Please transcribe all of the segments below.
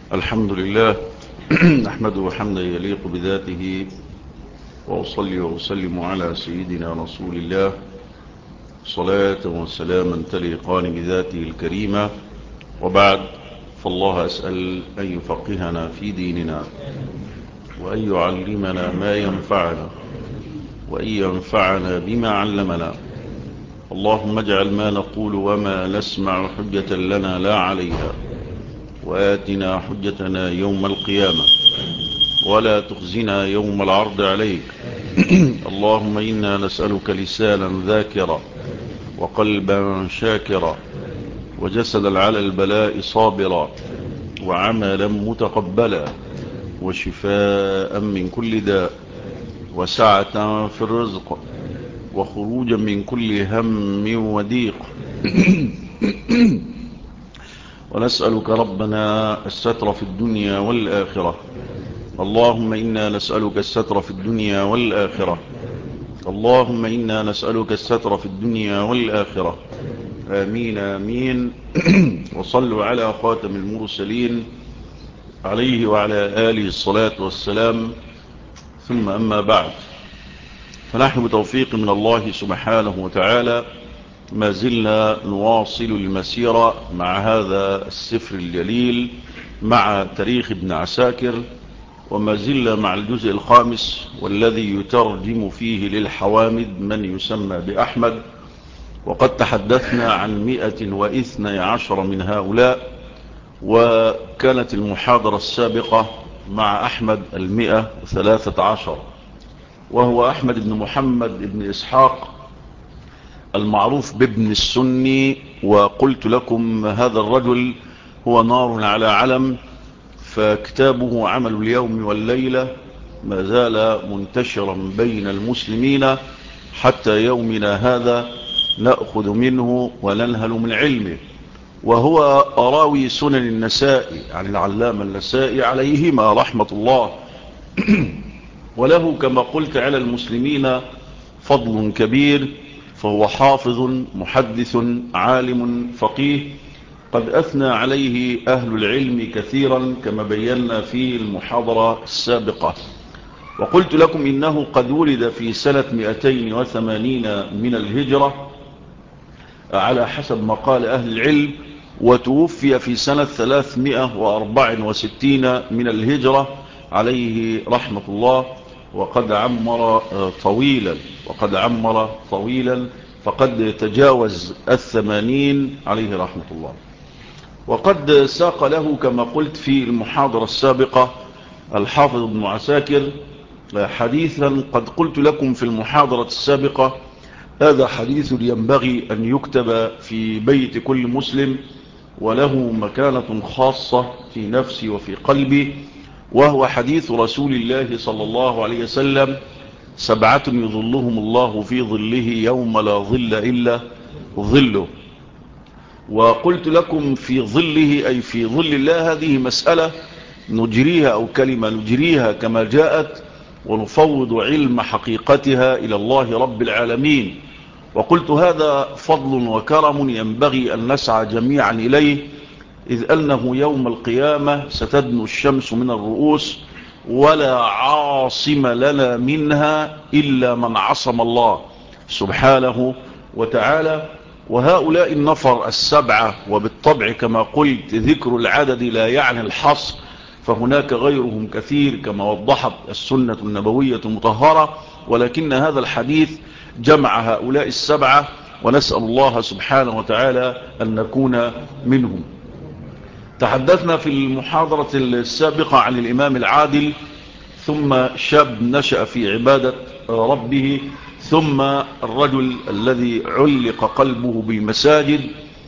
الحمد لله. نحمده حمدا يليق بذاته، وأصلي وأسلم على سيدنا رسول الله صلاة وسلاما تليقان بذاته الكريمة. وبعد، فالله أسأل أن يفقهنا في ديننا، وأن يعلمنا ما ينفعنا، وأن ينفعنا بما علمنا. اللهم اجعل ما نقول وما نسمع حجة لنا لا علينا، وآتنا حجتنا يوم القيامة، ولا تخزنا يوم العرض عليك. اللهم إنا نسألك لسانا ذاكرا، وقلبا شاكرا، وجسدا على البلاء صابرا، وعملا متقبلا، وشفاء من كل داء، وسعة في الرزق، وخروجا من كل هم وضيق. ونسألك ربنا الستر في الدنيا والآخرة. اللهم إنا نسألك الستر في الدنيا والآخرة. اللهم إنا نسألك الستر في الدنيا والآخرة. آمين آمين. وصلوا على خاتم المرسلين عليه وعلى آله الصلاة والسلام. ثم أما بعد، فنحن بتوفيق من الله سبحانه وتعالى ما زلنا نواصل المسيرة مع هذا السفر الجليل، مع تاريخ ابن عساكر، وما زلنا مع الجزء الخامس، والذي يترجم فيه للحوامد من يسمى بأحمد. وقد تحدثنا عن 112 من هؤلاء، وكانت المحاضرة السابقة مع أحمد 113، وهو أحمد بن محمد بن إسحاق المعروف بابن السني. وقلت لكم هذا الرجل هو نار على علم، فكتابه عمل اليوم والليلة ما زال منتشرا بين المسلمين حتى يومنا هذا، نأخذ منه وننهل من علمه. وهو راوي سنن النسائي عن العلامة النسائي عليهما رحمة الله. وله كما قلت على المسلمين فضل كبير، فهو حافظ محدث عالم فقيه، قد أثنى عليه أهل العلم كثيرا كما بينا في المحاضرة السابقة. وقلت لكم إنه قد ولد في سنة 280 من الهجرة على حسب ما قال أهل العلم، وتوفي في سنة 364 من الهجرة عليه رحمة الله. وقد عمر طويلا، فقد تجاوز 80 عليه رحمة الله. وقد ساق له كما قلت في المحاضرة السابقة الحافظ ابن عساكر حديثا قد قلت لكم في المحاضرة السابقة: هذا حديث ينبغي أن يكتب في بيت كل مسلم، وله مكانة خاصة في نفسي وفي قلبي. وهو حديث رسول الله صلى الله عليه وسلم: 7 يظلهم الله في ظله يوم لا ظل إلا ظله. وقلت لكم في ظله أي في ظل الله، هذه مسألة نجريها أو كلمة نجريها كما جاءت، ونفوض علم حقيقتها إلى الله رب العالمين. وقلت هذا فضل وكرم ينبغي أن نسعى جميعا إليه، إذ أنه يوم القيامة ستدنو الشمس من الرؤوس، ولا عاصم لنا منها إلا من عصم الله سبحانه وتعالى. وهؤلاء النفر 7، وبالطبع كما قلت ذكر العدد لا يعني الحصر، فهناك غيرهم كثير كما وضحت السنة النبوية المطهرة، ولكن هذا الحديث جمع هؤلاء 7، ونسأل الله سبحانه وتعالى أن نكون منهم. تحدثنا في المحاضرة السابقة عن الإمام العادل، ثم شاب نشأ في عبادة ربه، ثم الرجل الذي علق قلبه بالمساجد،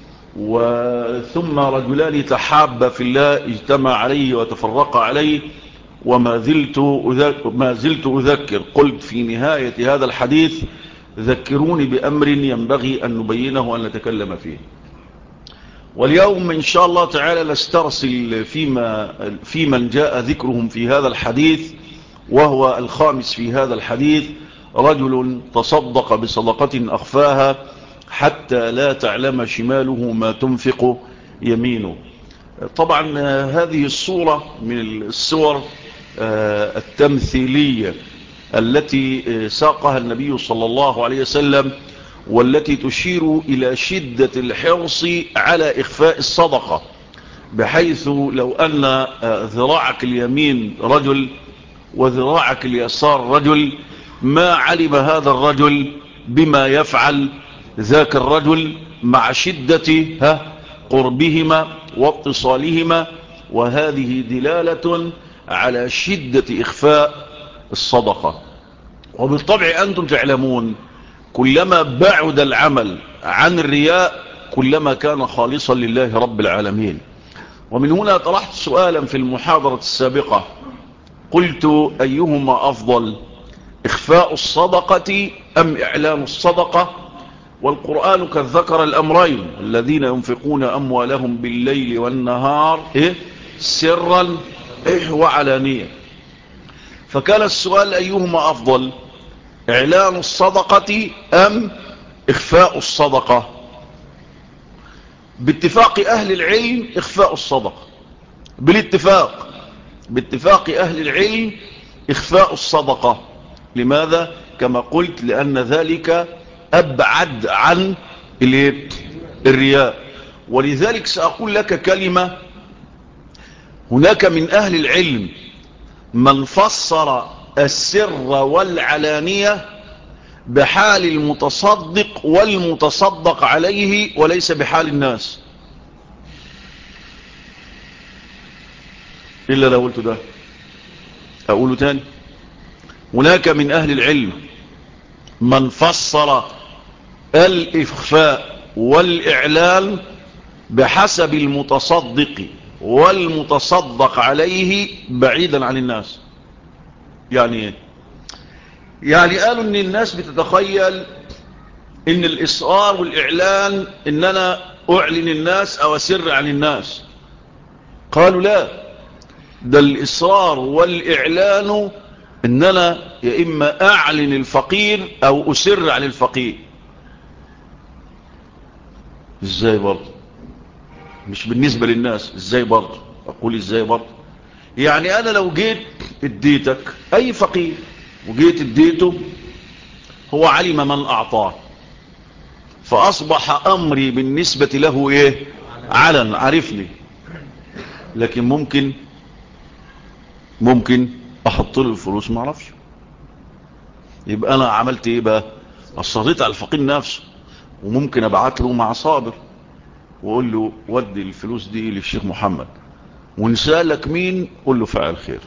وثم رجلان تحابا في الله اجتمع عليه وتفرق عليه. وما زلت أذكر، قلت في نهاية هذا الحديث: ذكروني بأمر ينبغي أن نبينه وأن نتكلم فيه. واليوم إن شاء الله تعالى نسترسل في من جاء ذكرهم في هذا الحديث، وهو الخامس في هذا الحديث: رجل تصدق بصدقة أخفاها حتى لا تعلم شماله ما تنفق يمينه. طبعا هذه الصورة من الصور التمثيلية التي ساقها النبي صلى الله عليه وسلم، والتي تشير إلى شدة الحرص على إخفاء الصدقة، بحيث لو أن ذراعك اليمين رجل وذراعك اليسار رجل، ما علم هذا الرجل بما يفعل ذاك الرجل مع شدة قربهما واتصالهما، وهذه دلالة على شدة إخفاء الصدقة. وبالطبع أنتم تعلمون كلما بعد العمل عن الرياء كلما كان خالصا لله رب العالمين. ومن هنا طرحت سؤالا في المحاضرة السابقة، قلت أيهما أفضل، إخفاء الصدقة أم إعلان الصدقة؟ والقرآن قد ذكر الأمرين، الذين ينفقون أموالهم بالليل والنهار سرا وعلانية. فكان السؤال أيهما أفضل، إعلان الصدقة أم إخفاء الصدقة؟ باتفاق أهل العلم إخفاء الصدقة، باتفاق أهل العلم إخفاء الصدقة. لماذا؟ كما قلت لأن ذلك أبعد عن الرياء. ولذلك سأقول لك كلمة، هناك من أهل العلم من فسر السر والعلانية بحال المتصدق والمتصدق عليه وليس بحال الناس. إلا لو قلت ده أقوله تاني، هناك من أهل العلم من فسر الإخفاء والإعلان بحسب المتصدق والمتصدق عليه بعيدا عن الناس. يعني ايه؟ يعني قالوا ان الناس بتتخيل ان الإصرار والإعلان ان انا اعلن الناس او اسر عن الناس. قالوا لا، ده الإصرار والإعلان ان انا يا اما اعلن الفقير او اسر عن الفقير. ازاي برضه؟ مش بالنسبة للناس، ازاي برضه؟ اقول ازاي برضه؟ يعني انا لو جيت اديتك اي فقير وجيت اديته، هو علم من اعطاه، فاصبح امري بالنسبة له ايه؟ علن، عرفني. لكن ممكن احط له الفلوس ما اعرفش، يبقى انا عملت ايه بقى؟ اصريت على الفقير نفسه. وممكن ابعت له مع صابر واقول له ودي الفلوس دي للشيخ محمد، ونسألك مين قول له فعل خير.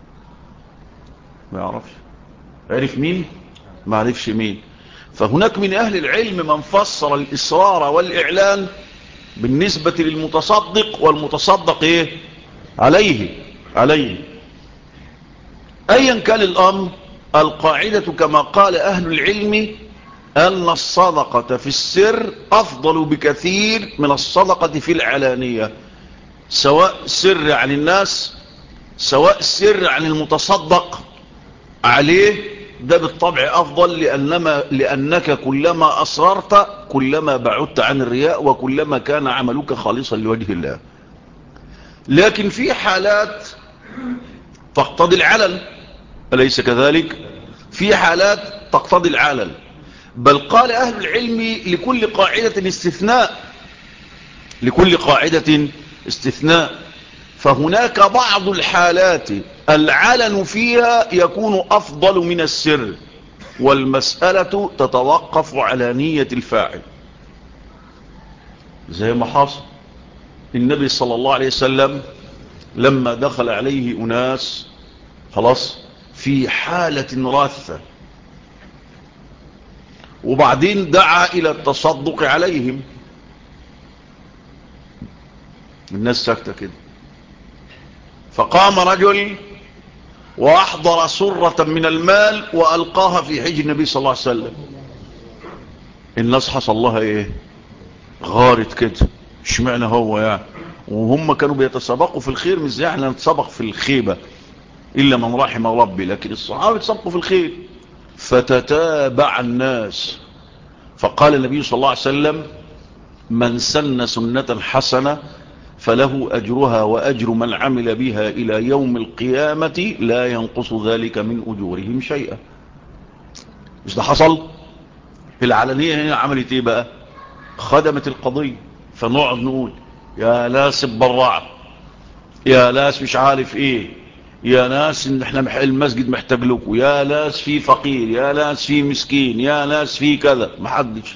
ما يعرفش، عرف مين؟ ما عرفش مين. فهناك من اهل العلم من فسر الاصرار والاعلان بالنسبة للمتصدق والمتصدق ايه؟ عليه. ايا كان الامر، القاعدة كما قال اهل العلم ان الصدقة في السر افضل بكثير من الصدقة في العلانية، سواء سر عن الناس سواء سر عن المتصدق عليه. ده بالطبع افضل، لانك كلما اصررت كلما بعدت عن الرياء وكلما كان عملك خالصا لوجه الله. لكن في حالات تقتضي العلن، أليس كذلك؟ في حالات تقتضي العلن، بل قال أهل العلم لكل قاعدة استثناء. فهناك بعض الحالات العلن فيها يكون أفضل من السر، والمسألة تتوقف على نية الفاعل. زي ما حصل النبي صلى الله عليه وسلم لما دخل عليه أناس خلاص في حالة راثة، وبعدين دعا إلى التصدق عليهم، الناس ساكتة كده، فقام رجل وأحضر سرة من المال وألقاها في حجر النبي صلى الله عليه وسلم. الناس حصل لها ايه؟ غارت كده، اشمعنى هو يعني؟ وهم كانوا بيتسابقوا في الخير، مش زي احنا نتسابق في الخيبة إلا من رحم ربي، لكن الصحابة يتسابقوا في الخير. فتتابع الناس، فقال النبي صلى الله عليه وسلم: من سن سنة حسنة فله أجرها وأجر من عمل بها إلى يوم القيامة لا ينقص ذلك من أجورهم شيئا. مش ده حصل؟ العلنية هنا عملت ايه بقى؟ خدمت القضية. فنقعد نقول يا ناس اتبرعوا، يا ناس مش عارف ايه، يا ناس ان احنا المسجد محتاج لكم، يا ناس في فقير، يا ناس في مسكين، يا ناس في كذا، محدش.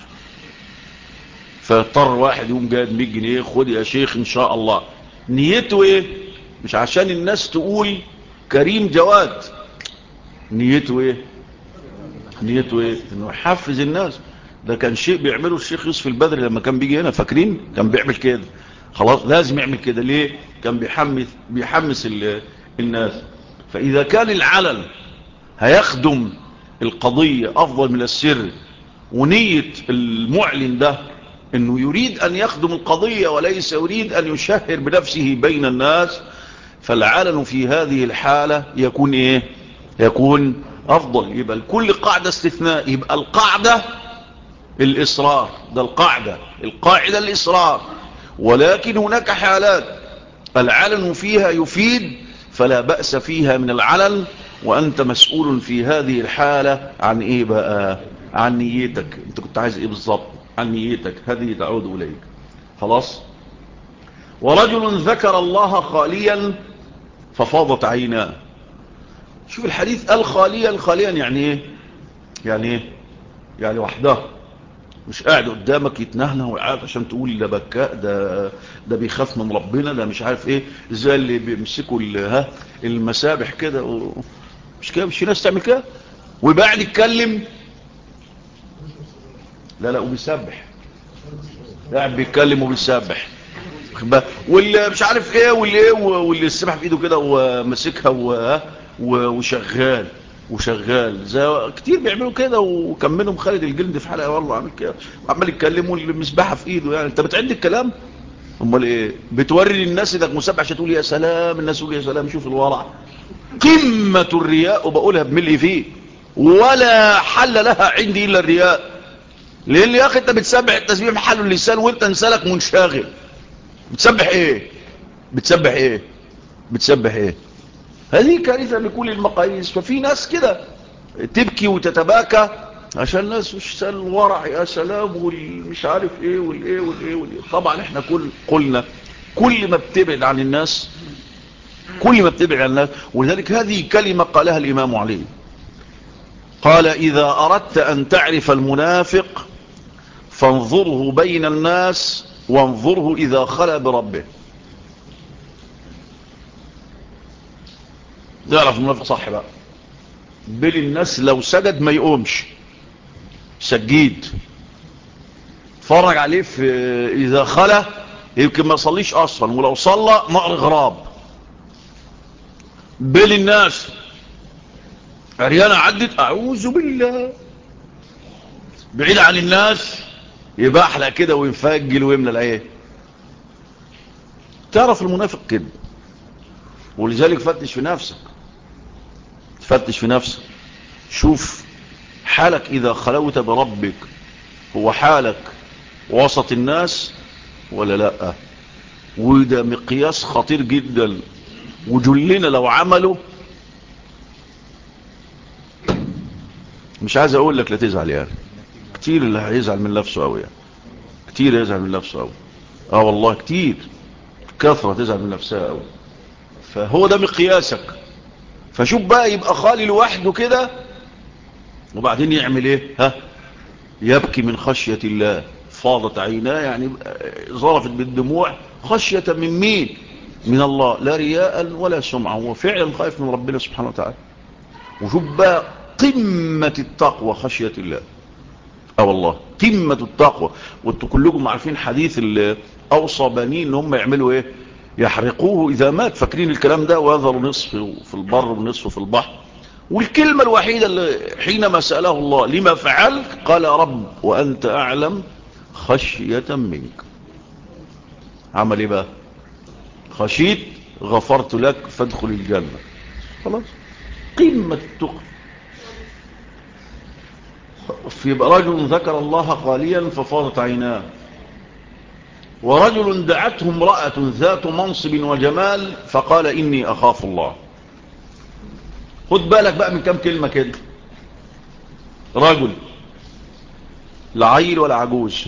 فاضطر واحد يقوم جايب 100 جنيه خد يا شيخ ان شاء الله. نيته ايه؟ مش عشان الناس تقول كريم جواد. نيته ايه؟ نيته ايه؟ انه يحفز الناس. ده كان شيء بيعمله الشيخ يوسف البدري لما كان بيجي هنا، فاكرين؟ كان بيعمل كده. خلاص لازم يعمل كده. ليه؟ كان بيحمس الناس. فاذا كان العلن هيخدم القضية افضل من السر، ونية المعلن ده انه يريد ان يخدم القضية وليس يريد ان يشهر بنفسه بين الناس، فالعلن في هذه الحالة يكون ايه؟ يكون افضل. يبقى لكل قاعدة استثناء. يبقى القاعدة الاصرار، ده القاعدة الاصرار. ولكن هناك حالات العلن فيها يفيد فلا بأس فيها من العلن، وأنت مسؤول في هذه الحالة عن إيه بقى؟ عن نيتك. أنت كنت عايز إيه بالضبط؟ عن نيتك، هذه تعود إليك. خلاص. ورجل ذكر الله خاليا ففاضت عيناه. شوف الحديث قال خاليا. خاليا يعني إيه؟ يعني إيه؟ يعني وحده، مش قاعد قدامك يتنهنه وقاعد عشان تقول ده بكاء، ده بيخاف من ربنا، ده مش عارف ايه، زي اللي بيمسكوا المسابح كده مش كده؟ مش في ناس تعمل كده ويبقى قاعد يتكلم. لا وبيسبح، قاعد بيتكلم وبيسبح، واللي مش عارف ايه واللي السبح في ايده كده وماسكها وشغال زي كتير بيعملوا كده. وكان منهم خالد الجلد في حلقه والله عامل كده وعمال يتكلم والمسبحه في ايده. يعني انت بتعد الكلام؟ امال ايه؟ بتوري للناس انك مسبح عشان تقول يا سلام، الناس تقول يا سلام شوف الورع. قمه الرياء، وبقولها بملء فيه، ولا حل لها عندي الا الرياء. لان يا اخي انت بتسبح التسبيح محل اللسان وانت انسانك منشغل. بتسبح ايه؟ بتسبح ايه؟ بتسبح ايه؟ هذه كارثة بكل المقاييس. ففي ناس كده تبكي وتتباكى عشان الناس مش سال الورع يا سلام والمش عارف ايه والايه. طبعا احنا قلنا كل ما بتبعد عن الناس كل ما بتبعد عن الناس. ولذلك هذه كلمة قالها الامام علي، قال اذا اردت ان تعرف المنافق فانظره بين الناس وانظره اذا خلى بربه. تعرف المنافق صح بقى؟ بل الناس لو سجد ما يقومش سجيد. فرج عليه في اذا خلى يمكن ما يصليش اصلا، ولو صلى نقر غراب. بل الناس عريانة عدت اعوذ بالله، بعيد عن الناس يبقى احلى كده وينفجل ويملى العين. تعرف المنافق كده. ولذلك فتش في نفسك، فتش في نفسك، شوف حالك اذا خلوت بربك هو حالك وسط الناس ولا لا. وده مقياس خطير جدا، وجلنا لو عمله مش عايز اقول لك لا تزعل. يعني كتير اللي هيزعل من نفسه قوي، يعني كتير يزعل من نفسه قوي. والله كتير، كثرة تزعل من نفسها قوي. فهو ده مقياسك. فشوف بقى يبقى خالي لوحده كده وبعدين يعمل ايه؟ يبكي من خشية الله فاضت عيناه، يعني ظرفت بالدموع خشية من مين؟ من الله، لا رياء ولا سمعة. هو فعلا خايف من ربنا سبحانه وتعالى. وشوف بقى قمة التقوى خشية الله. والله قمة التقوى. وانتوا كلكم عارفين حديث اللي اوصى بنين ان هم يعملوا ايه؟ يحرقوه اذا مات. فاكرين الكلام ده؟ ويذروا نصف في البر ونصف في البحر. والكلمة الوحيدة اللي حينما سأله الله لما فعلت قال يا رب وأنت أعلم خشية منك. عمل ايه بقى؟ خشيت غفرت لك فادخل الجنة. خلاص قمة التقوى. يبقى رجل ذكر الله خاليا ففاضت عيناه. ورجل دعته امرأة ذات منصب وجمال فقال إني أخاف الله. خد بالك بقى من كم كلمة كده. رجل، لا عيل ولا عجوز،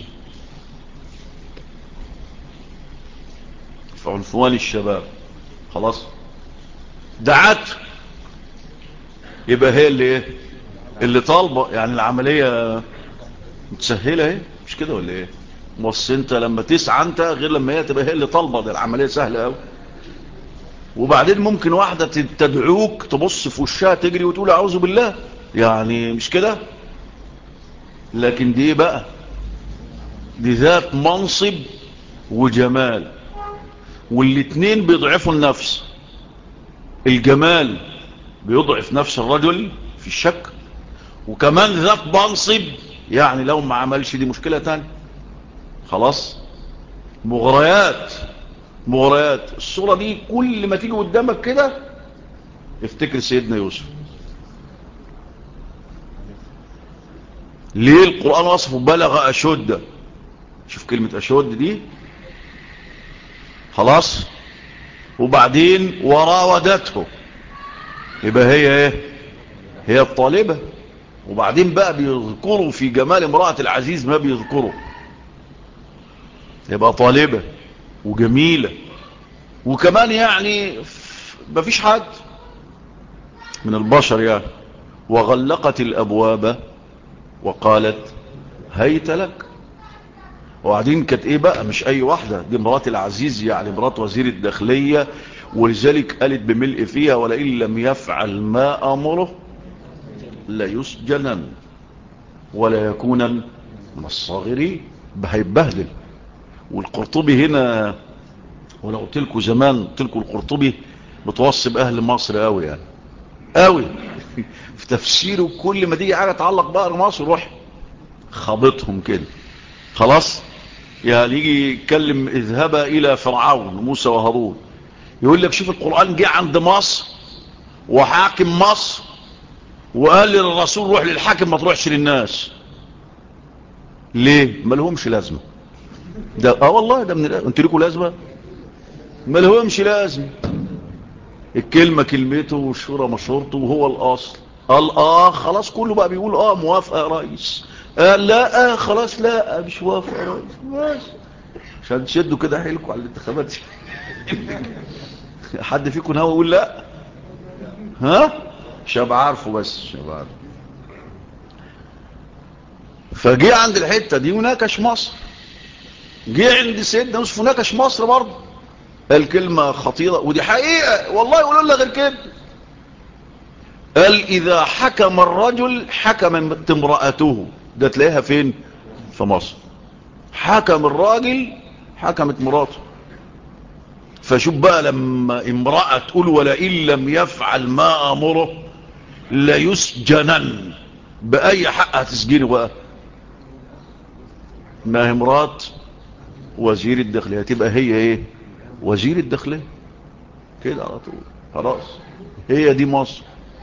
في عنفوان الشباب، خلاص. دعته، يبقى هي اللي ايه؟ اللي طالبه. يعني العملية متسهلة ايه؟ مش كده ولا ايه؟ بص انت لما تسعى انت غير لما هي تبقى هي اللي طالبه. ده العملية سهلة قوي. وبعدين ممكن واحدة تدعوك تبص في وشها تجري وتقول اعوذ بالله، يعني مش كده. لكن دي بقى دي ذات منصب وجمال، والاتنين بيضعفوا النفس. الجمال بيضعف نفس الرجل في الشك، وكمان ذات منصب، يعني لو ما عملش دي مشكلة تانية. خلاص. مغريات، مغريات. الصورة دي كل ما تيجي قدامك كده افتكر سيدنا يوسف. ليه القرآن وصفه بلغ أشد؟ شوف كلمة أشد دي. خلاص. وبعدين وراودته، يبقى هي ايه؟ هي الطالبة. وبعدين بقى بيذكروا في جمال امرأة العزيز ما بيذكروا، يبقى طالبة وجميلة، وكمان يعني مفيش حد من البشر يعني. وغلقت الأبواب وقالت هيت لك. وبعدين كانت ايه بقى؟ مش اي واحدة، دي امرأة العزيز، يعني امرأة وزير الداخلية. ولذلك قالت بملء فيها ولئن لم يفعل ما أمره ليسجنن ولا يكونا من الصاغرين. هيتبهدل. والقرطبي هنا، وانا قلت لكم زمان، قلت لكم القرطبي متوصب اهل مصر قوي يعني، قوي. في تفسيره كل ما تيجي حاجه تعلق بقى مصر روح خابطهم كده. خلاص. يعني يجي يتكلم اذهبا الى فرعون موسى وهارون، يقول لك شوف القرآن جه عند مصر وحاكم مصر وقال للرسول روح للحاكم ما تروحش للناس. ليه؟ ما لهمش لازمه. ده والله ده من انتوا لكم لازمه؟ ما لهمش لازمه. الكلمة كلمته والشورى مشورته وهو الأصل. قال خلاص كله بقى بيقول موافقة يا ريس. قال لا خلاص لا مش موافقة يا ريس. بس عشان تشدوا كده حيلكم على الانتخابات. حد فيكم هو يقول لا؟ ها؟ شاب عارفه، بس شاب عارفه. فجي عند الحتة دي وناكش مصر. جه عند سيدنا يوسف وناكش مصر برضه. الكلمة خطيرة ودي حقيقة والله. يقولوا لنا غير كده. قال إذا حكم الرجل حكمت امرأته. ده تلاقيها فين؟ في مصر. حكم الراجل حكمت مراته. فشوف بقى لما امرأة تقول ولئن لم يفعل ما أمره ليسجنن، بأي حق هتسجنه بقى؟ ما هي مرات وزير الداخلية، تبقى هي ايه؟ وزير الداخلية كده على طول. خلاص. هي دي مصر.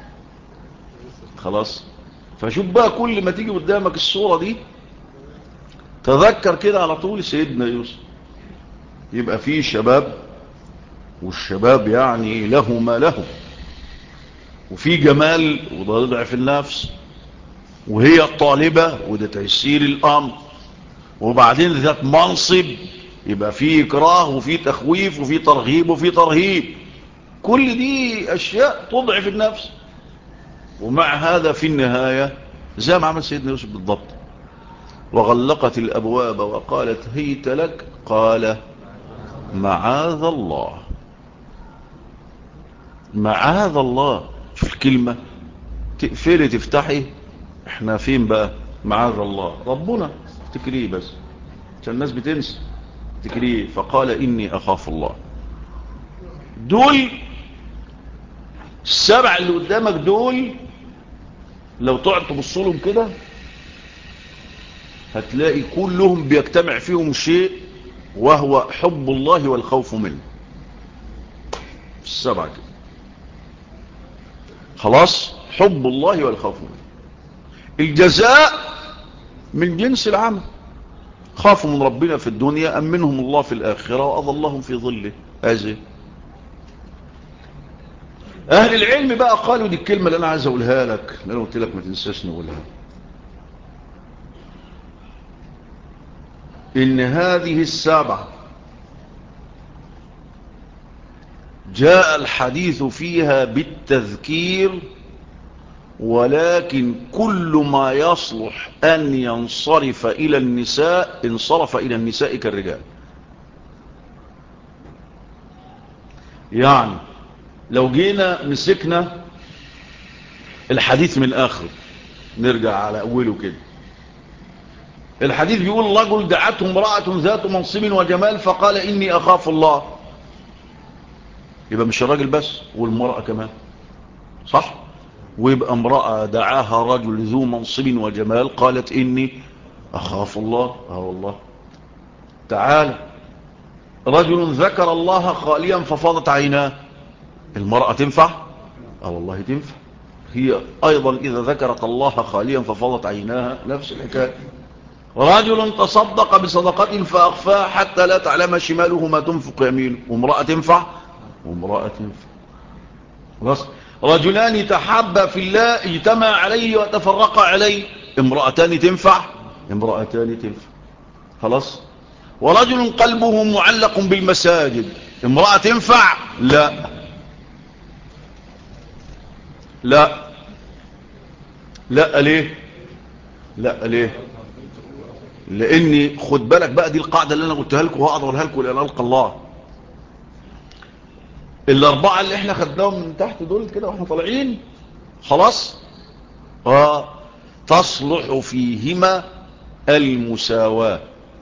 خلاص. فشوف بقى كل ما تيجي قدامك الصورة دي تذكر كده على طول سيدنا يوسف. يبقى فيه شباب، والشباب يعني له ما له، وفي جمال وده ضعف النفس، وهي الطالبة وده تيسير الأمر، وبعدين ذات منصب، يبقى فيه إكراه وفيه تخويف وفيه ترغيب وفيه ترهيب. كل دي أشياء تضعف النفس. ومع هذا في النهاية زي ما عمل سيدنا يوسف بالضبط. وغلقت الأبواب وقالت هيت لك قال معاذ الله. معاذ الله. شوف الكلمة تقفلي تفتحي. احنا فين بقى؟ معاذ الله ربنا. افتكريه بس عشان الناس بتنسى. افتكريه. فقال إني أخاف الله. دول السبع اللي قدامك دول لو تقعد تبص لهم كده هتلاقي كلهم بيجتمع فيهم شيء، وهو حب الله والخوف منه. السبعة كده. خلاص. حب الله والخوف منه. الجزاء من جنس العمل. خافوا من ربنا في الدنيا أمنهم الله في الآخرة وأظلهم في ظله. هذه أهل العلم بقى قالوا دي الكلمة اللي أنا عايز أقولها لك، أنا قلت لك ما تنساش نقولها، إن هذه السبعة جاء الحديث فيها بالتذكير، ولكن كل ما يصلح أن ينصرف إلى النساء انصرف إلى النساء كالرجال. يعني لو جينا مسكنا الحديث من آخره، نرجع على أوله كده، الحديث بيقول رجل دعته امرأة ذات منصب وجمال فقال إني أخاف الله. يبقى مش الراجل بس والمرأة كمان، صح؟ ويبقى امرأة دعاها رجل ذو منصب وجمال قالت إني أخاف الله. والله تعالى رجل ذكر الله خاليا ففاضت عيناه، المرأة تنفع؟ والله تنفع هي أيضا إذا ذكرت الله خاليا ففاضت عيناها، نفس الحكاية. رجل تصدق بصدقة فأخفاها حتى لا تعلم شماله ما تنفق يمينه، وامرأة تنفع؟ وامرأة تنفع. بس رجلان تحابا في الله اجتمع عليه وتفرقا عليه، امرأتان تنفع؟ امرأتان تنفع. خلاص. ورجل قلبه معلق بالمساجد، امرأة تنفع؟ لا لا لا. ليه؟ لا ليه؟ لاني خد بالك بقى، دي القاعدة اللي انا قلتها لكم وهقدرها لكم لان القى الله. الاربعة اللي احنا خدناهم من تحت دول كده واحنا طالعين، خلاص، تصلح فيهما المساواة.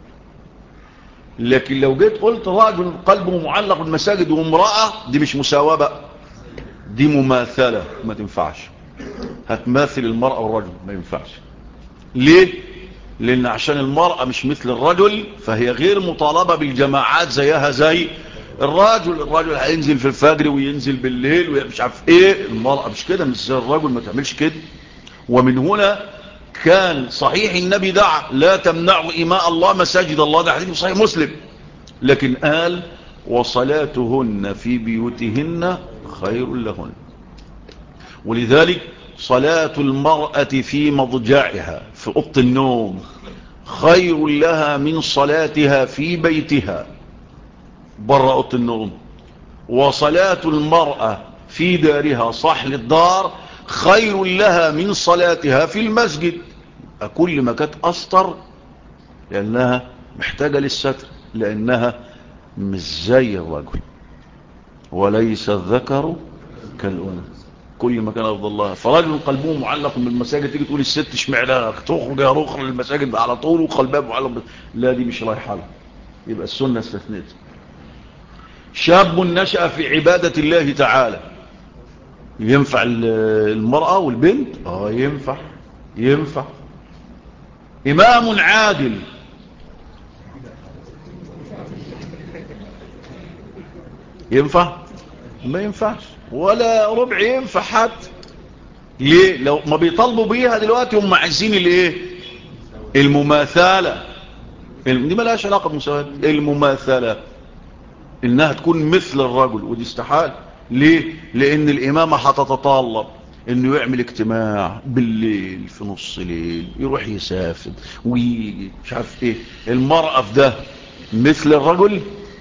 لكن لو جيت قلت راجل قلبه معلق بالمساجد وامرأة، دي مش مساواة بقى، دي مماثلة، ما تنفعش. هتماثل المرأة والرجل، ما ينفعش. ليه؟ لان عشان المرأة مش مثل الرجل فهي غير مطالبة بالجماعات زيها زي الرجل هينزل في الفجر وينزل بالليل ومش عارف ايه، المرأة مش كده، مش زي الرجل، ما تعملش كده. ومن هنا كان صحيح النبي دعا لا تمنعوا إماء الله مساجد الله، ده حديث صحيح مسلم، لكن قال وصلاتهن في بيوتهن خير لهن. ولذلك صلاة المرأة في مضجعها في أوضة النوم خير لها من صلاتها في بيتها بره أوضة النوم. وصلاة المرأة في دارها صحن الدار خير لها من صلاتها في المسجد. كل ما كانت أسطر لأنها محتاجة للستر، لأنها مش زي الرجل، وليس الذكر كالأنثى. كل ما كان أفضل الله. فرجل قلبه معلق بالمساجد، تيجي تقول الست اشمعنى تخرج يا رخر للمساجد على طول وقلبها معلق لا، دي مش رايحة لها، يبقى السنة استثنيت. شاب نشأ في عبادة الله تعالى، ينفع المرأة والبنت؟ ينفع. إمام عادل، ينفع؟ ما ينفعش، ولا ربع ينفع حتى. ليه؟ لو ما بيطالبوا بيها دلوقتي هم عايزين الايه؟ المماثلة. دي ما لهاش علاقة بالمساواة، المماثلة انها تكون مثل الرجل، ودي استحال. ليه؟ لان الامامة هتتطلب انه يعمل اجتماع بالليل في نص ليل، يروح يسافر ويجي مش عارف ايه. المرأة في ده مثل الرجل؟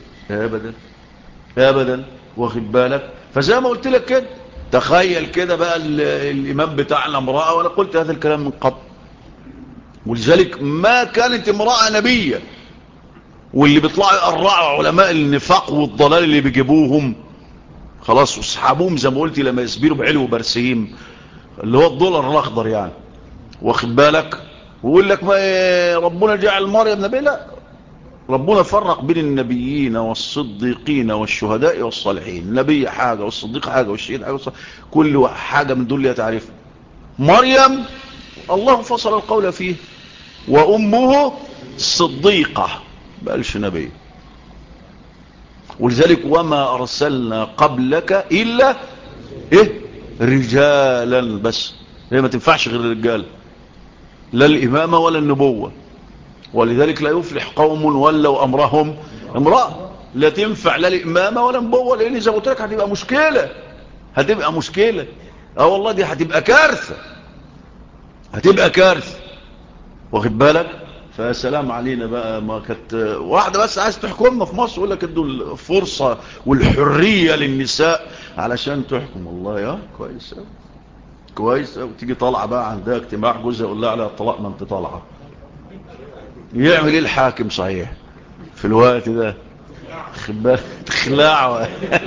ابدا. واخد بالك؟ فزي ما قلت لك كده، تخيل كده بقى الامام بتاعنا امرأة، وانا قلت هذا الكلام من قبل، ولذلك ما كانت امرأة نبية. واللي بيطلعوا يقرعوا علماء النفاق والضلال اللي بيجيبوهم خلاص واسحبوهم زي ما قلت لما يسبيروا بعلو برسيم، اللي هو الدولار الاخضر يعني، واخد بالك؟ ويقول لك ما ربنا جعل مريم نبي. لا، ربنا فرق بين النبيين والصديقين والشهداء والصالحين. النبي حاجة والصديق حاجة والشهيد حاجة كل حاجة من دول تعرف. مريم الله فصل القول فيه، وأمه صديقة بقالش نبي. ولذلك وما أرسلنا قبلك إلا رجالا بس، هي ما تنفعش غير الرجال، لا الإمامة ولا النبوة. ولذلك لا يفلح قوم ولوا أمرهم امرأة، لا تنفع لا الإمامة ولا نبوة، لأن إذا قلت لك هتبقى مشكلة، هتبقى مشكلة. والله دي هتبقى كارثة، هتبقى كارثة، واخد بالك. فسلام علينا بقى، ما كانت واحدة بس عايز تحكمنا في مصر يقول لك ادوا الفرصة والحرية للنساء علشان تحكم. والله يا كويس أوي، كويس أوي. تيجي طالعة بقى عندها اجتماع جوزها يقول لها على الطلاق، ما انت طالعة. يعمل ايه الحاكم صحيح في الوقت ده؟ تخلعه.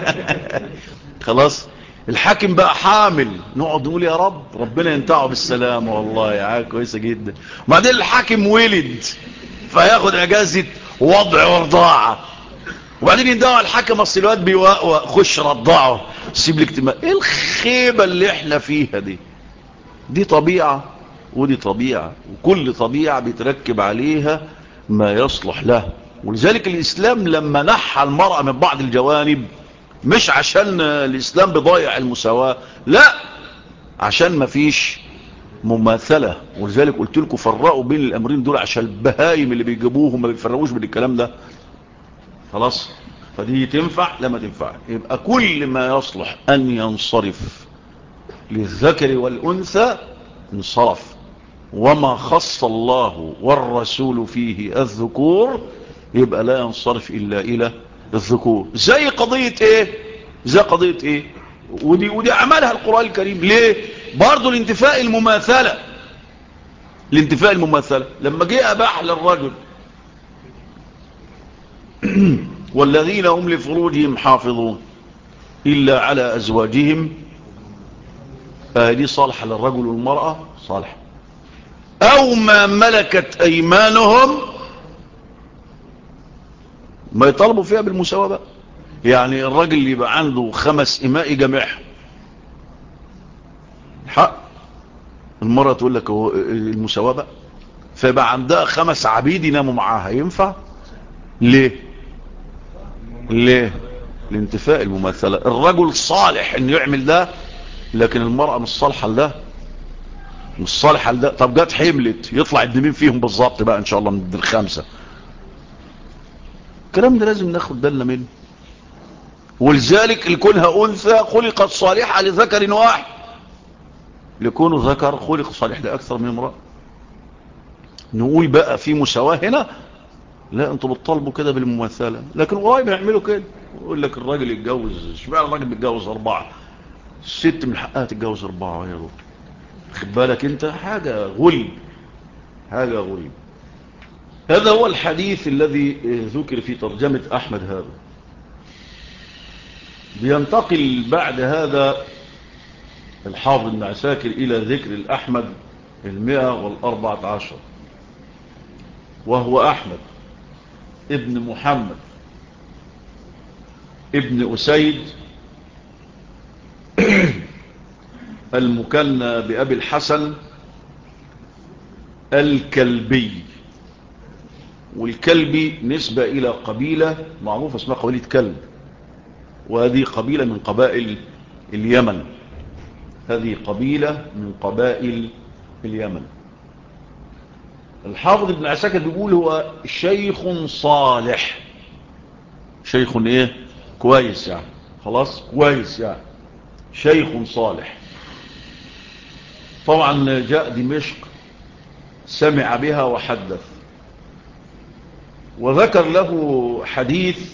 خلاص الحاكم بقى حامل، نقعد نقول يا رب ربنا ينتعه بالسلامة. والله يا عاد كويسة جدا. وبعدين الحاكم ولد فياخد اجازة وضع ورضاعة، وبعدين يندعوا الحاكم اصل الواد بيوقوق، خش رضعه، سيب الاجتماع. ايه الخيبة اللي احنا فيها دي؟ دي طبيعة ودي طبيعة، وكل طبيعة بيتركب عليها ما يصلح له. ولذلك الإسلام لما نحى المرأة من بعض الجوانب، مش عشان الإسلام بضايع المساواة، لا، عشان ما فيش مماثلة. ولذلك قلت لكم فرقوا بين الأمرين دول، عشان البهايم اللي بيجيبوهم ما بيفرقوش بين الكلام ده. خلاص، فدي تنفع لما تنفع. يبقى كل ما يصلح أن ينصرف للذكر والأنثى انصرف، وما خص الله والرسول فيه الذكور يبقى لا ينصرف إلا إلى الذكور. زي قضية ايه؟ زي قضية ايه؟ ودي عملها القرآن الكريم. ليه؟ برضو الانتفاء المماثلة، الانتفاء المماثلة لما جاء أباح للرجل والذين هم لفروجهم حافظون إلا على أزواجهم، دي صالحة للرجل والمرأة، صالحة. أو ما ملكت أيمانهم، ما يطالبوا فيها بالمساواة بقى. يعني الراجل اللي يبقى عنده 5 إماء يجمعها حق، المرأة تقول لك المساواة بقى، فيبقى عندها 5 عبيد يناموا معاها، ينفع؟ ليه؟ ليه؟ الانتفاء المماثلة. الرجل صالح انه يعمل ده، لكن المرأة مش صالحة لده، مش صالحة لده. طب جات حملت، يطلع ابن مين فيهم بالظبط بقى ان شاء الله من ال5؟ الكلام ده لازم ناخد بالنا منه. ولذلك لكونها أنثى خلقت صالحة لذكر واحد، لكونه ذكر خلق صالح لأكثر من امرأة. نقول بقى في مساواة هنا؟ لا، انتوا بتطالبوا كده بالمماثلة، لكن قريب يعملوا كده، يقول لك الراجل يتجوز، اشمعنى الراجل بيتجوز 4؟ الست من حقها تتجوز 4 يا رب. خد بالك انت، حاجة غلب، حاجة غلب. هذا هو الحديث الذي ذكر في ترجمة أحمد. هذا بينتقل بعد هذا الحافظ بن عساكر إلى ذكر الأحمد 114، وهو أحمد ابن محمد ابن أسيد المكنى بأبي الحسن الكلبي. والكلبي نسبة إلى قبيلة معروفة اسمها قبيلة كلب، وهذه قبيلة من قبائل اليمن، هذه قبيلة من قبائل اليمن. الحافظ ابن عساكر بيقول هو شيخ صالح. شيخ ايه؟ كويس يعني، خلاص كويس يعني، شيخ صالح. طبعا جاء دمشق، سمع بها وحدث، وذكر له حديث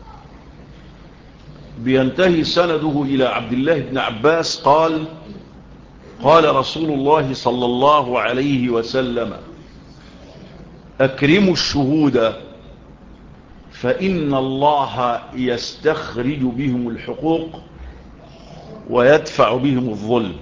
بينتهي سنده إلى عبد الله بن عباس قال: قال رسول الله صلى الله عليه وسلم: أكرموا الشهود فإن الله يستخرج بهم الحقوق ويدفع بهم الظلم.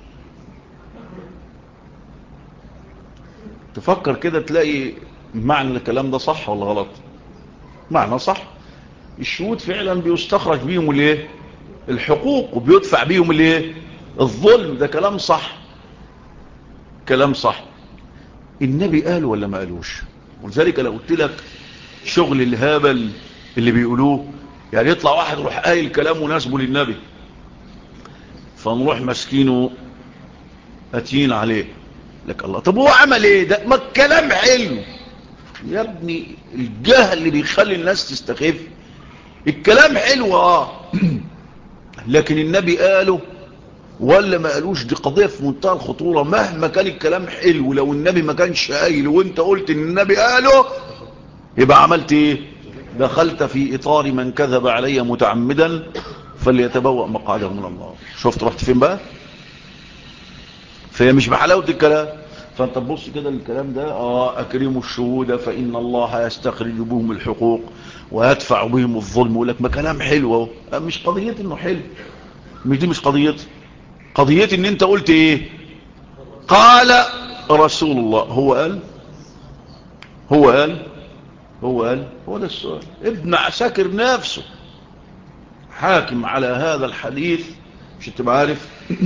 تفكر كده تلاقي معنى الكلام ده صح ولا غلط؟ معنى صح. الشهود فعلا بيستخرج بهم الايه؟ الحقوق، وبيدفع بهم الايه؟ الظلم. ده كلام صح، كلام صح. النبي قال ولا ما قالوش؟ ولذلك لو قلت لك شغل الهبل اللي بيقولوه، يعني يطلع واحد يروح قايل كلام مناسبه للنبي، فنروح مسكينه اتين عليه لك الله. طب هو عمل ايه ده؟ ما الكلام حلو، يا ابني الجهل اللي بيخلي الناس تستخف. الكلام حلو لكن النبي قاله ولا ما قالوش؟ دي قضية في منتهى الخطورة. مهما كان الكلام حلو، لو النبي ما كانش قايل وانت قلت ان النبي قاله، يبقى عملت ايه؟ دخلت في اطار من كذب علي متعمدا فليتبوأ مقعده من النار. شفت رحت فين بقى؟ فهي مش بحلاوة الكلام. فانت تبص كده للكلام ده، اكرموا الشهود فان الله يستخرج بهم الحقوق ويدفع بهم الظلم. يقول لك ما كلام حلو اهو. مش قضية انه حلو، مش دي مش قضيتي. قضيتي ان انت قلت ايه؟ قال رسول الله. هو قال هو قال هو قال هو ده السؤال. ابن عساكر نفسه حاكم على هذا الحديث، مش تبقى عارف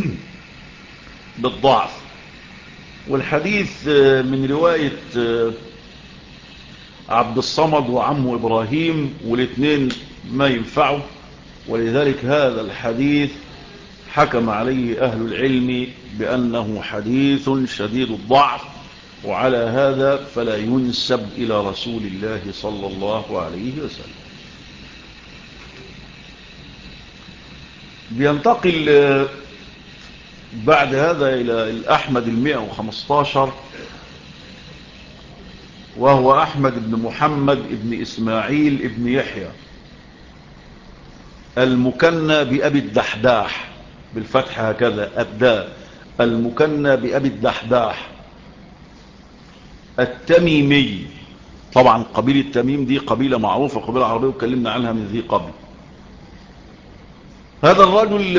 بالضعف. والحديث من رواية عبد الصمد وعمه إبراهيم، والاثنين ما ينفعوا، ولذلك هذا الحديث حكم عليه أهل العلم بأنه حديث شديد الضعف، وعلى هذا فلا ينسب إلى رسول الله صلى الله عليه وسلم. بينتقل بعد هذا إلى الأحمد 115، وهو أحمد بن محمد بن إسماعيل بن يحيى المكنى بأبي الدحداح، بالفتح هكذا أبداء، المكنى بأبي الدحداح التميمي. طبعا قبيلة التميم دي قبيلة معروفة، قبيلة عربية وكلمنا عنها من ذي قبل. هذا الرجل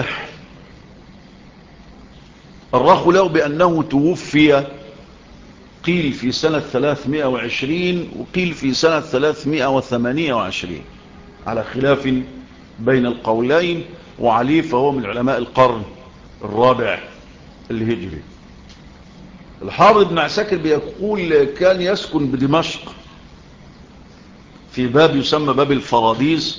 الرخ له بأنه توفي، قيل في سنة 320 وقيل في سنة 328 على خلاف بين القولين، وعليه فهو من علماء القرن الرابع الهجري. الحافظ ابن عساكر بيقول كان يسكن بدمشق في باب يسمى باب الفراديس،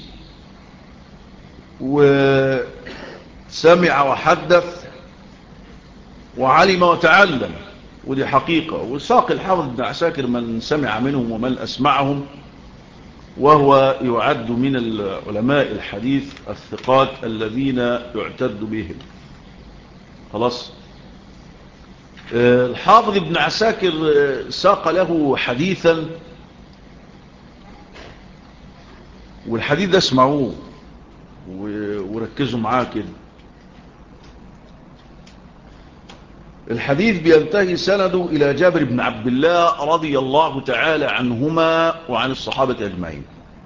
وسمع وحدث وعلم وتعلم، ودي حقيقة. وساق الحافظ ابن عساكر من سمع منهم ومن أسمعهم، وهو يعد من العلماء الحديث الثقات الذين يعتد بهم. خلاص. الحافظ ابن عساكر ساق له حديثا، والحديث ده اسمعوه وركزوا معاه كده. الحديث بينتهي سنده إلى جابر بن عبد الله رضي الله تعالى عنهما وعن الصحابة أجمعين.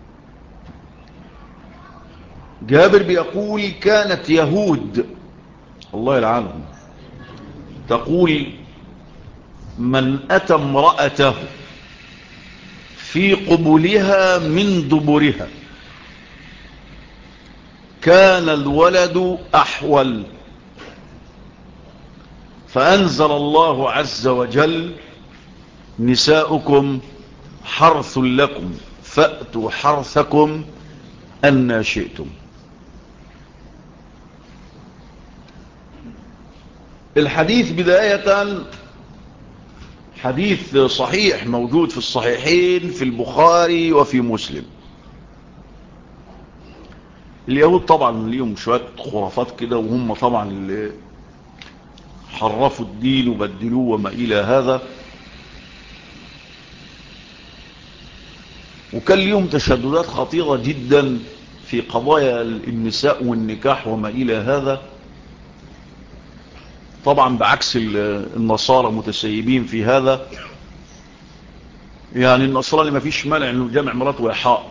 جابر بيقول كانت يهود الله يلعنهم تقول من أتى امرأته في قبلها من دبرها كان الولد أحول، فأنزل الله عز وجل نساؤكم حرث لكم فأتوا حرثكم أن شئتم. الحديث بداية حديث صحيح موجود في الصحيحين في البخاري وفي مسلم. اليهود طبعا ليهم شوية خرافات كده، وهم طبعا اللي حرفوا الدين وبدلوه وما إلى هذا، وكان ليهم تشددات خطيرة جدا في قضايا النساء والنكاح وما إلى هذا. طبعا بعكس النصارى متسيبين في هذا. يعني النصارى اللي ما فيش مانع انه جمع مراته ويحاط.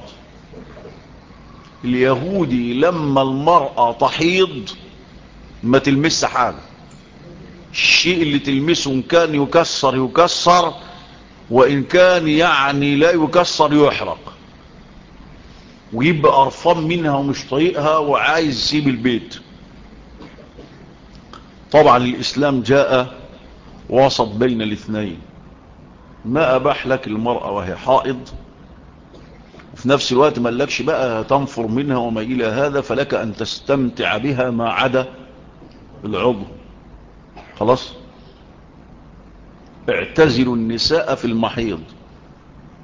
اليهودي لما المرأة تحيض ما تلمس حاجة، الشيء اللي تلمسه ان كان يكسر، وان كان يعني لا يكسر يحرق، ويبقى قرفان منها ومش طايقها وعايز يسيب البيت. طبعا الإسلام جاء وسط بين الاثنين، ما أباح لك المرأة وهي حائض، وفي نفس الوقت ما لكش بقى تنفر منها وما إلى هذا، فلك أن تستمتع بها ما عدا العضو. خلاص. اعتزلوا النساء في المحيض.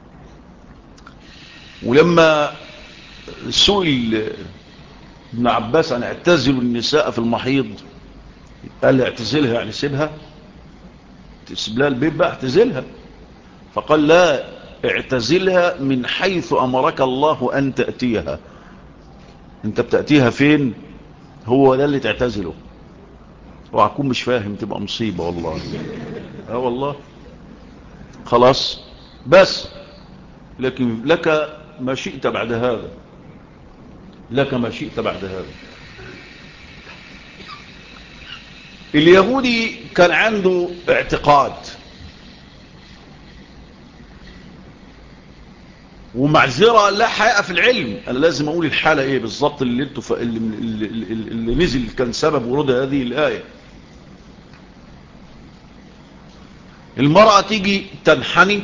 ولما سئل ابن عباس عن اعتزلوا النساء في المحيض قال اعتزلها يعني سيبها، تسيب لها البيت بقى اعتزلها. فقال لا، اعتزلها من حيث أمرك الله أن تأتيها. انت بتأتيها فين؟ هو ده اللي تعتزله. وعكون مش فاهم تبقى مصيبة والله. والله خلاص. بس لكن لك ما شئت بعد هذا، لك ما شئت بعد هذا. اليهودي كان عنده اعتقاد ومعذرة لا حقيقة في العلم. أنا لازم أقول الحالة إيه بالضبط اللي نزل كان سبب ورود هذه الآية. المرأة تيجي تنحني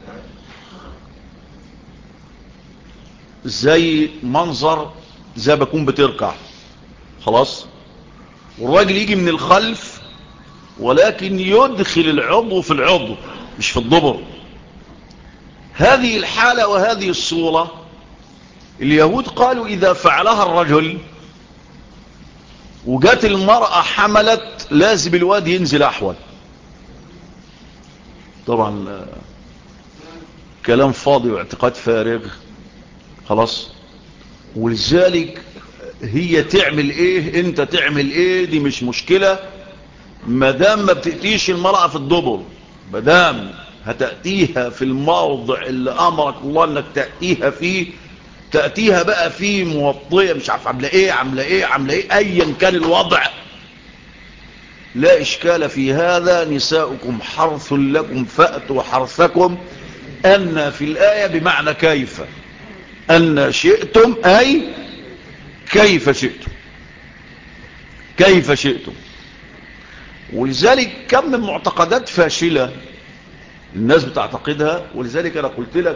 زي منظر زي بكون بتركع خلاص، والراجل يجي من الخلف ولكن يدخل العضو في العضو مش في الضبر. هذه الحالة وهذه الصورة اليهود قالوا إذا فعلها الرجل وجات المرأة حملت لازم الواد ينزل أحول. طبعا كلام فاضي واعتقاد فارغ خلاص. ولذلك هي تعمل ايه انت تعمل ايه دي مش مشكلة، مادام ما بتأتيش المرأة في الدبر، مادام هتأتيها في الموضع اللي امرك الله انك تأتيها فيه، تأتيها بقى فيه موطية مش عارف عامله ايه ايا كان الوضع، لا اشكال في هذا. نساؤكم حرث لكم فأتوا حرثكم. ان في الآية بمعنى كيف، ان شئتم اي كيف شئتم، كيف شئتم. ولذلك كم من معتقدات فاشلة الناس بتعتقدها. ولذلك انا قلت لك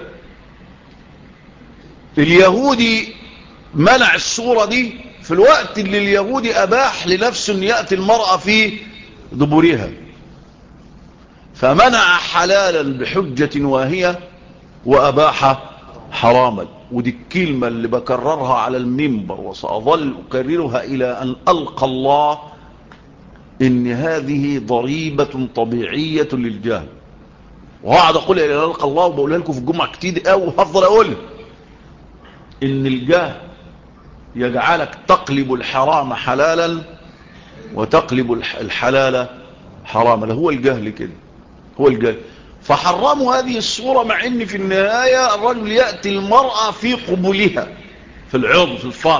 اليهودي منع الصورة دي في الوقت اللي اليهودي اباح لنفسه ان يأتي المرأة في دبرها، فمنع حلالا بحجة واهية واباح حراما. ودي الكلمة اللي بكررها على المنبر وسأظل أكررها إلى أن ألقى الله، إن هذه ضريبة طبيعية للجهل. وهقعد أقول إلى أن ألقى الله وبقولها لكم في الجمعة كتير أو هفضل أقولها، إن الجهل يجعلك تقلب الحرام حلالا وتقلب الحلال حراما. هو الجهل كده، هو الجهل. فحرموا هذه الصورة مع ان في النهاية الرجل يأتي المرأة في قبولها في العضو في الفم،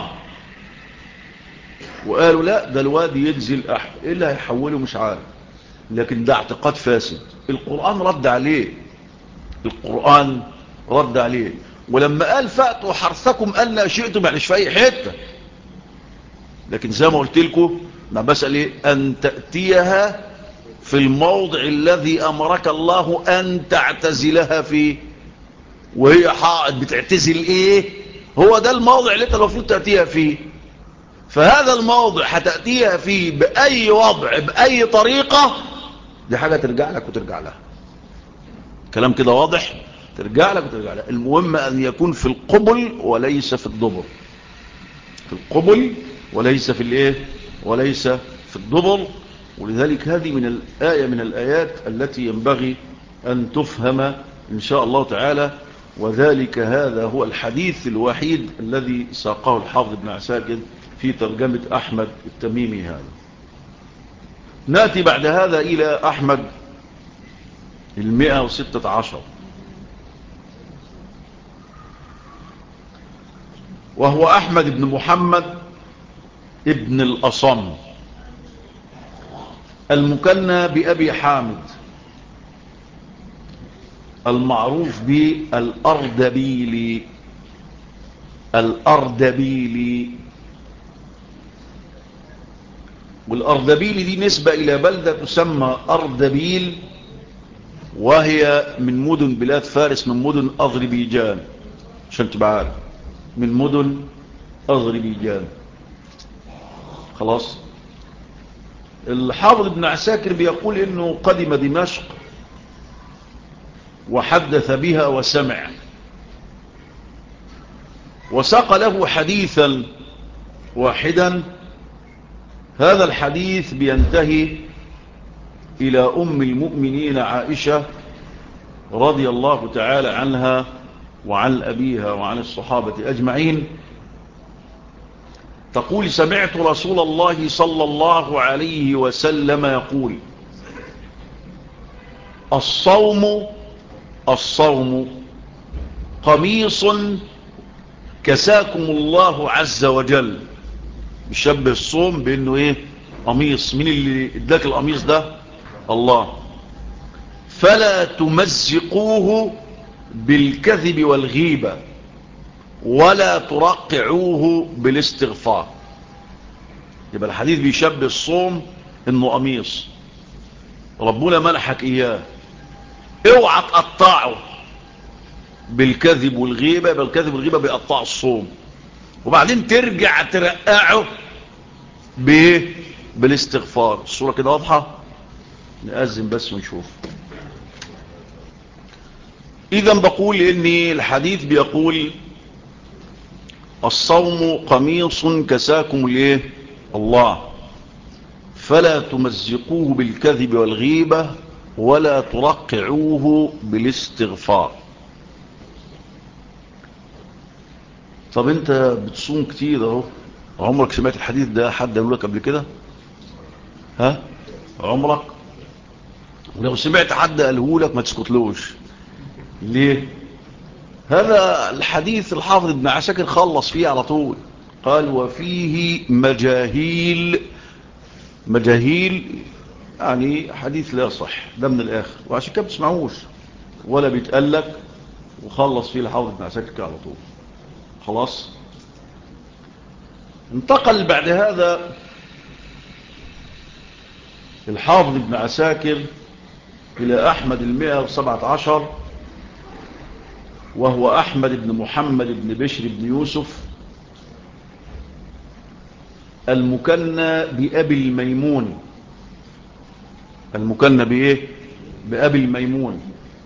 وقالوا لا ده الواد ينزل ايه اللي هيحوله مش عارف، لكن ده اعتقاد فاسد. القرآن رد عليه، القرآن رد عليه. ولما قال فأتوا حرثكم أن شئتم يعني مش في اي حتة، لكن زي ما قلت لكم ما بسأل ايه ان تأتيها في الموضع الذي أمرك الله أن تعتزلها فيه. وهي حائض بتعتزل إيه؟ هو ده الموضع اللي أنت المفروض تأتيها فيه. فهذا الموضع هتأتيها فيه بأي وضع بأي طريقة، دي حاجة ترجع لك وترجع لها. كلام كده واضح؟ ترجع لك وترجع لها. المهم أن يكون في القبل وليس في الدبر، في القبل وليس في الإيه؟ وليس في الدبر. ولذلك هذه من الآية من الآيات التي ينبغي أن تفهم إن شاء الله تعالى. وذلك هذا هو الحديث الوحيد الذي ساقه الحافظ ابن عساكر في ترجمة أحمد التميمي. هذا نأتي بعد هذا إلى أحمد 116، وهو أحمد بن محمد ابن الأصم المكنى بأبي حامد المعروف بالأردبيلي. الأردبيلي، والأردبيلي دي نسبة إلى بلدة تسمى أردبيل، وهي من مدن بلاد فارس، من مدن أذربيجان، عشان تبقى عارف من مدن أذربيجان. خلاص. الحافظ ابن عساكر بيقول إنه قدم دمشق وحدث بها وسمع، وساق له حديثا واحدا. هذا الحديث بينتهي إلى أم المؤمنين عائشة رضي الله تعالى عنها وعن أبيها وعن الصحابة أجمعين، تقول: سمعت رسول الله صلى الله عليه وسلم يقول: الصوم قميص كساكم الله عز وجل. بيشبه الصوم بأنه ايه؟ قميص. مين اللي اداك القميص ده؟ الله. فلا تمزقوه بالكذب والغيبة ولا ترقعوه بالاستغفار. يبقى الحديث بيشبه الصوم انه قميص ربنا منحك اياه، اوعى تقطعه بالكذب والغيبة. يبقى الكذب والغيبة بيقطعوا الصوم، وبعدين ترجع ترقعه بايه؟ بالاستغفار. الصورة كده واضحة؟ نأذن بس ونشوف. اذا بقول ان الحديث بيقول: الصوم قميص كساكم الايه؟ الله، فلا تمزقوه بالكذب والغيبة ولا ترقعوه بالاستغفار. طب انت بتصوم كتير اهو، عمرك سمعت الحديث ده حد يقول لك قبل كده؟ ها؟ عمرك؟ ولو سمعت حد قاله لك ما تسكتلوش. ليه؟ هذا الحديث الحافظ ابن عساكر خلص فيه على طول، قال: وفيه مجاهيل يعني حديث لا صح، ده من الاخر، وعشان كده بتسمعوش ولا بيتقلك، وخلص فيه الحافظ ابن عساكر على طول. خلاص. انتقل بعد هذا الحافظ ابن عساكر إلى أحمد 117، وهو أحمد بن محمد بن بشر بن يوسف المكنى بأبي الميمون. المكنى بإيه؟ بأبي الميمون،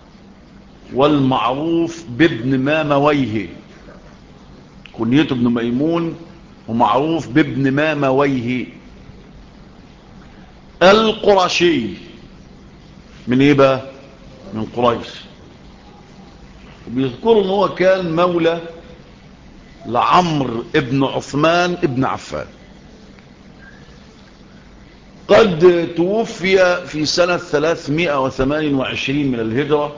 والمعروف بابن مامويه. كنيته ابن ميمون ومعروف بابن مامويه. القرشي. من ايه بقى؟ من قريش. بيذكروا ان هو كان مولى لعمرو ابن عثمان ابن عفان. قد توفي في سنة 328 من الهجرة.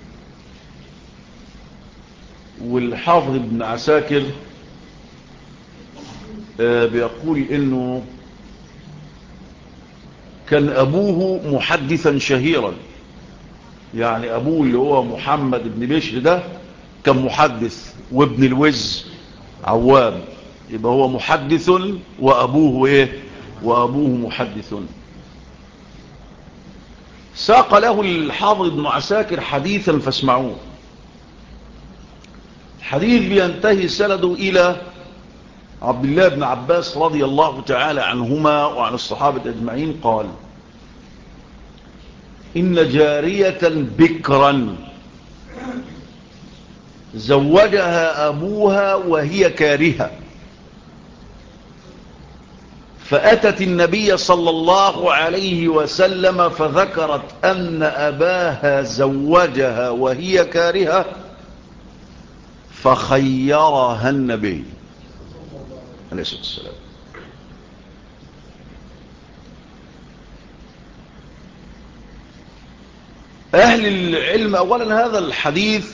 والحافظ ابن عساكر بيقول انه كان ابوه محدثا شهيرا. يعني ابوه اللي هو محمد بن بشر ده كان محدث، وابن الوز عوام. يبقى هو محدث وابوه ايه؟ وابوه محدث. ساق له الحافظ ابن عساكر حديثا فاسمعوه. الحديث بينتهي سنده الى عبد الله بن عباس رضي الله تعالى عنهما وعن الصحابة اجمعين قال: إن جارية بكرا زوجها أبوها وهي كارهة، فأتت النبي صلى الله عليه وسلم فذكرت أن أباها زوجها وهي كارهة، فخيرها النبي عليه الصلاة والسلام. أهل العلم أولا هذا الحديث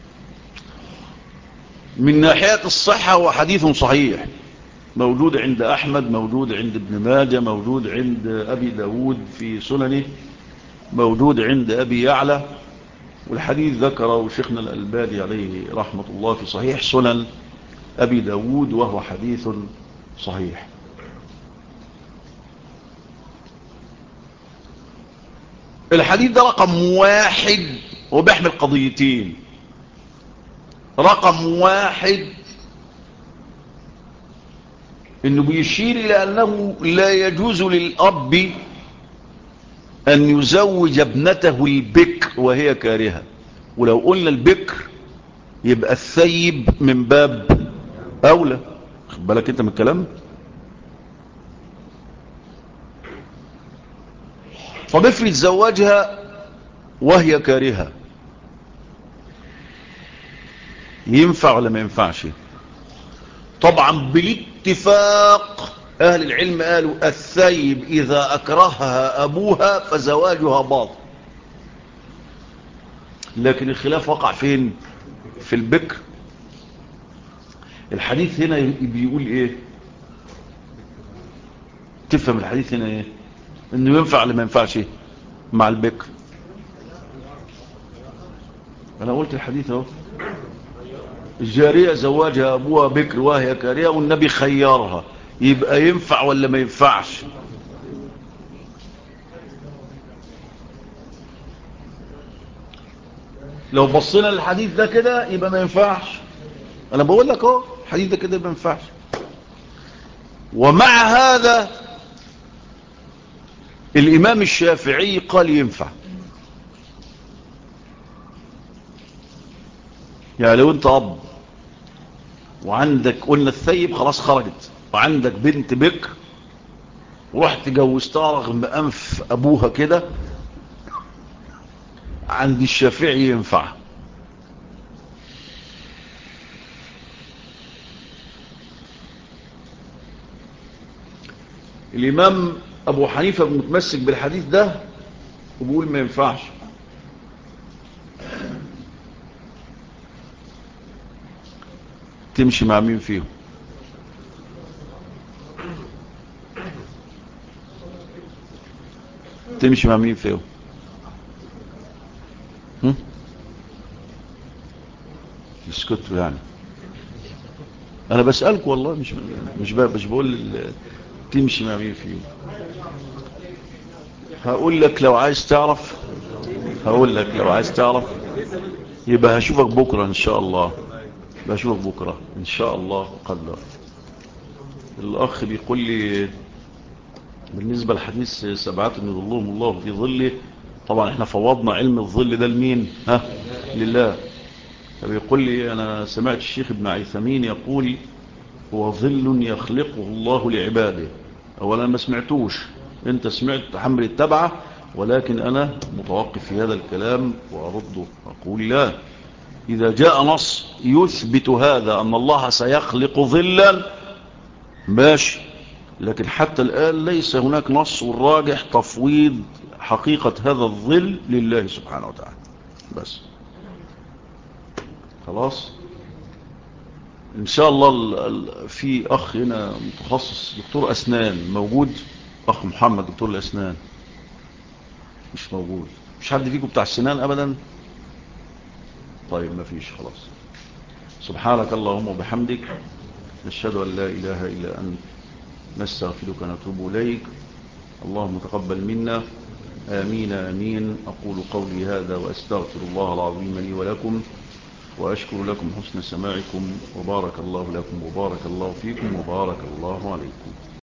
من ناحية الصحة هو حديث صحيح، موجود عند أحمد، موجود عند ابن ماجه، موجود عند أبي داود في سننه، موجود عند أبي يعلى. والحديث ذكره شيخنا الألباني عليه رحمة الله في صحيح سنن أبي داود، وهو حديث صحيح. الحديث ده رقم واحد وبيحمل قضيتين. رقم واحد انه بيشير الى انه لا يجوز للاب ان يزوج ابنته البكر وهي كارهة. ولو قلنا البكر يبقى الثيب من باب أولى. خد بالك أنت من الكلام. طب افرض زوجها وهي كارهة، ينفع ولا ما ينفعش؟ طبعا بالاتفاق أهل العلم قالوا الثيب إذا أكرهها أبوها فزواجها باطل. لكن الخلاف وقع فين؟ في البكر. الحديث هنا بيقول إيه؟ تفهم الحديث هنا إيه؟ إنه ينفع ولا ما ينفعش مع البكر. أنا قلت الحديث اهو، الجارية زواجها أبوها بكر وهي كارهة والنبي خيرها، يبقى ينفع ولا ما ينفعش؟ لو بصينا للحديث ده كده يبقى ما ينفعش. أنا بقول لك اهو الحديث ده كده يبقى ما ينفعش. ومع هذا الإمام الشافعي قال ينفع. يعني لو أنت أب وعندك، قلنا الثيب خلاص خرجت، وعندك بنت بكر ورحت جوزتها رغم أنف أبوها كده، عند الشافعي ينفع. الإمام أبو حنيفة متمسك بالحديث ده وبيقول ما ينفعش. تمشي مع مين فيهم؟ تمشي مع مين فيهم؟ يسكتوا يعني. أنا بسألك والله، مش بقول تمشي مع مين فيهم. هقول لك لو عايز تعرف، يبقى هشوفك بكرة إن شاء الله. بشوفك بكرة إن شاء الله قدر. الأخ بيقول لي بالنسبة للحديث 7 يظلهم الله في ظله، طبعا احنا فوضنا علم الظل ده لمين؟ لله. فبيقول لي أنا سمعت الشيخ ابن عثيمين يقول هو ظل يخلقه الله لعباده. أولا ما سمعتوش، انت سمعت حمل التبعة، ولكن أنا متوقف في هذا الكلام وأرده. أقول لا، إذا جاء نص يثبت هذا أن الله سيخلق ظلا ماشي، لكن حتى الآن ليس هناك نص، والراجح تفويض حقيقة هذا الظل لله سبحانه وتعالى بس. خلاص إن شاء الله. في أخ هنا متخصص دكتور أسنان موجود، أخ محمد دكتور الأسنان مش موجود. مش حد فيكم بتاع السنان أبدا؟ طيب ما فيش، خلاص. سبحانك اللهم وبحمدك، نشهد أن لا إله إلا أنت، نستغفرك ونتوب إليك. اللهم تقبل منا، آمين آمين. أقول قولي هذا وأستغفر الله العظيم لي ولكم، وأشكر لكم حسن سماعكم، وبارك الله لكم وبارك الله فيكم وبارك الله عليكم.